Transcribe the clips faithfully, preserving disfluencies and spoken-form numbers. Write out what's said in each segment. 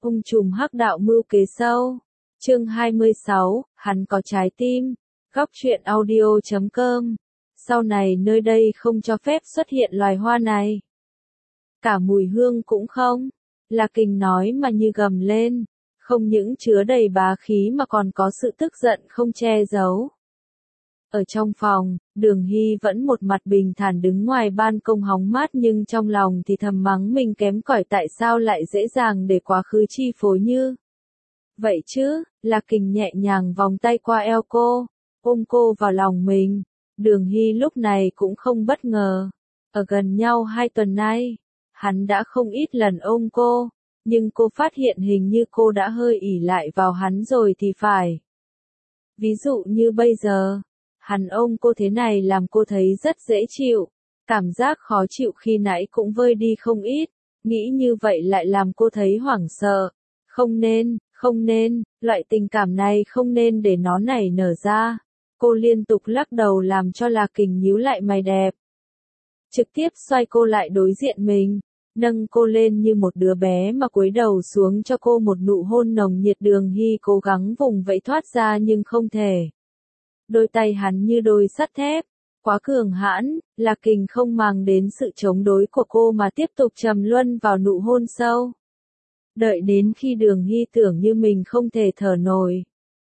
Ung trùm hắc đạo mưu kế sâu. Chương hai mươi sáu, hắn có trái tim. Góc truyện audio chấm com. Sau này nơi đây không cho phép xuất hiện loài hoa này. Cả mùi hương cũng không. Lạc Kình nói mà như gầm lên. Không những chứa đầy bá khí mà còn có sự tức giận không che giấu. Ở trong phòng, Đường Hy vẫn một mặt bình thản đứng ngoài ban công hóng mát nhưng trong lòng thì thầm mắng mình kém cỏi tại sao lại dễ dàng để quá khứ chi phối như. Vậy chứ, Lạc Kình nhẹ nhàng vòng tay qua eo cô, ôm cô vào lòng mình. Đường Hy lúc này cũng không bất ngờ. Ở gần nhau hai tuần nay, hắn đã không ít lần ôm cô, nhưng cô phát hiện hình như cô đã hơi ỷ lại vào hắn rồi thì phải. Ví dụ như bây giờ, hắn ôm cô thế này làm cô thấy rất dễ chịu, cảm giác khó chịu khi nãy cũng vơi đi không ít, nghĩ như vậy lại làm cô thấy hoảng sợ. Không nên, không nên, loại tình cảm này không nên để nó nảy nở ra. Cô liên tục lắc đầu làm cho Lạc Kình nhíu lại mày đẹp. Trực tiếp xoay cô lại đối diện mình, nâng cô lên như một đứa bé mà cúi đầu xuống cho cô một nụ hôn nồng nhiệt. Đường Hy cố gắng vùng vẫy thoát ra nhưng không thể. Đôi tay hắn như đôi sắt thép, quá cường hãn, Lạc Kình không màng đến sự chống đối của cô mà tiếp tục trầm luân vào nụ hôn sâu. Đợi đến khi Đường Hy tưởng như mình không thể thở nổi,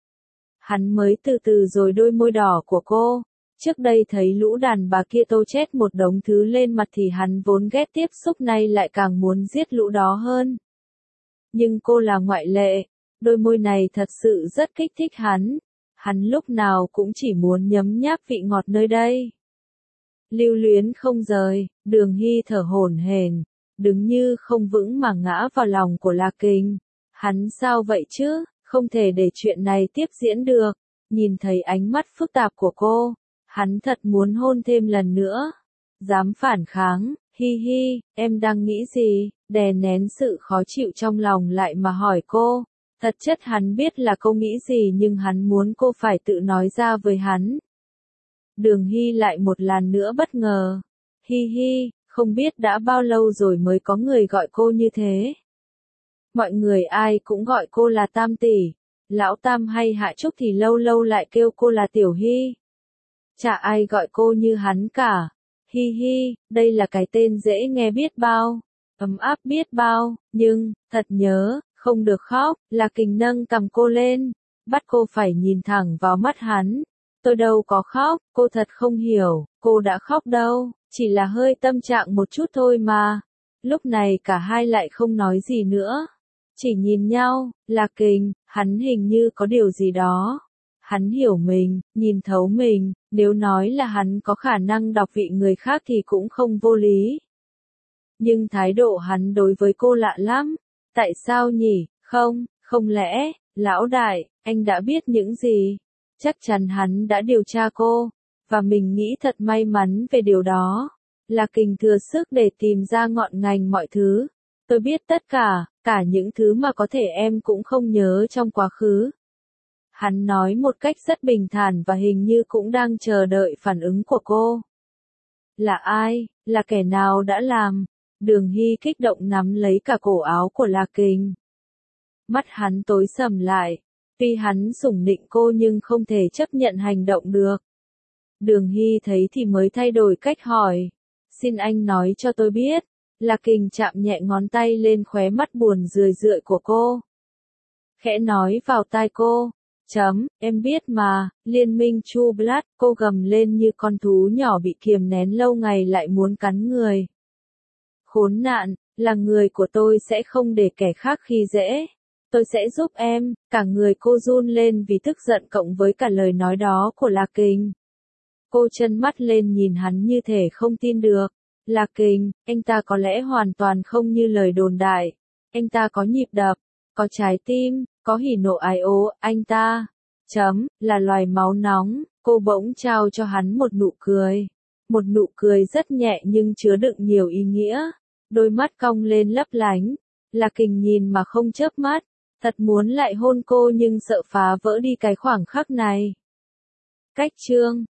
hắn mới từ từ rồi đôi môi đỏ của cô. Trước đây thấy lũ đàn bà kia tô chết một đống thứ lên mặt thì hắn vốn ghét tiếp xúc, nay lại càng muốn giết lũ đó hơn. Nhưng cô là ngoại lệ, đôi môi này thật sự rất kích thích hắn. Hắn lúc nào cũng chỉ muốn nhấm nháp vị ngọt nơi đây. Lưu luyến không rời, Đường Hy thở hổn hển, đứng như không vững mà ngã vào lòng của Lạc Kình. Hắn sao vậy chứ, không thể để chuyện này tiếp diễn được. Nhìn thấy ánh mắt phức tạp của cô, hắn thật muốn hôn thêm lần nữa. Dám phản kháng, hi hi, em đang nghĩ gì, đè nén sự khó chịu trong lòng lại mà hỏi cô. Thật chất hắn biết là cô nghĩ gì nhưng hắn muốn cô phải tự nói ra với hắn. Đường Hy lại một lần nữa bất ngờ. Hi hi, không biết đã bao lâu rồi mới có người gọi cô như thế. Mọi người ai cũng gọi cô là Tam tỷ. Lão Tam hay Hạ Trúc thì lâu lâu lại kêu cô là Tiểu Hy. Chả ai gọi cô như hắn cả. Hi hi, đây là cái tên dễ nghe biết bao, ấm áp biết bao, nhưng, thật nhớ, không được khóc. Lạc Kình nâng cầm cô lên, bắt cô phải nhìn thẳng vào mắt hắn. Tôi đâu có khóc, cô thật không hiểu, cô đã khóc đâu, chỉ là hơi tâm trạng một chút thôi mà. Lúc này cả hai lại không nói gì nữa, chỉ nhìn nhau. Lạc Kình, hắn hình như có điều gì đó. Hắn hiểu mình, nhìn thấu mình, nếu nói là hắn có khả năng đọc vị người khác thì cũng không vô lý. Nhưng thái độ hắn đối với cô lạ lắm. Tại sao nhỉ? Không, không lẽ, lão đại, anh đã biết những gì? Chắc chắn hắn đã điều tra cô, và mình nghĩ thật may mắn về điều đó. Lạc Kình thừa sức để tìm ra ngọn ngành mọi thứ. Tôi biết tất cả, cả những thứ mà có thể em cũng không nhớ trong quá khứ. Hắn nói một cách rất bình thản và hình như cũng đang chờ đợi phản ứng của cô. Là ai? Là kẻ nào đã làm? Đường Hy kích động nắm lấy cả cổ áo của Lạc Kình. Mắt hắn tối sầm lại. Tuy hắn sủng nịnh cô nhưng không thể chấp nhận hành động được. Đường Hy thấy thì mới thay đổi cách hỏi. Xin anh nói cho tôi biết. Lạc Kình chạm nhẹ ngón tay lên khóe mắt buồn rười rượi của cô. Khẽ nói vào tai cô. Chấm, em biết mà, liên minh True Blood. Cô gầm lên như con thú nhỏ bị kiềm nén lâu ngày lại muốn cắn người. Khốn nạn, là người của tôi sẽ không để kẻ khác khi dễ. Tôi sẽ giúp em. Cả người cô run lên vì tức giận cộng với cả lời nói đó của Lạc Kình. Cô trân mắt lên nhìn hắn như thể không tin được. Lạc Kình, anh ta có lẽ hoàn toàn không như lời đồn đại. Anh ta có nhịp đập, có trái tim, có hỉ nộ ái ố. Anh ta, chấm, là loài máu nóng. Cô bỗng trao cho hắn một nụ cười. Một nụ cười rất nhẹ nhưng chứa đựng nhiều ý nghĩa. Đôi mắt cong lên lấp lánh. Lạc Kình nhìn mà không chớp mắt. Thật muốn lại hôn cô nhưng sợ phá vỡ đi cái khoảng khắc này. Cách chương